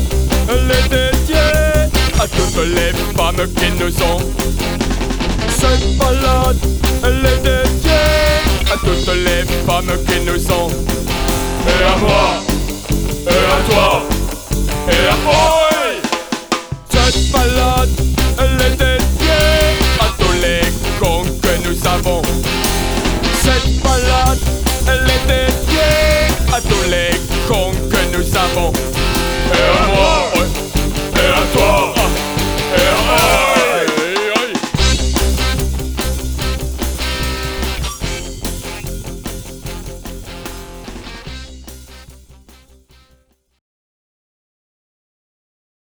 balade, elle est dédiée à toutes les femmes qui nous ont. Cette balade, elle est dédiée à toutes les femmes qui nous ont. Et à moi, et à toi, et à oi. Cette balade, elle est dédiée à tous les cons que nous avons. Cette balade, elle est dédiée à tous les cons que nous avons.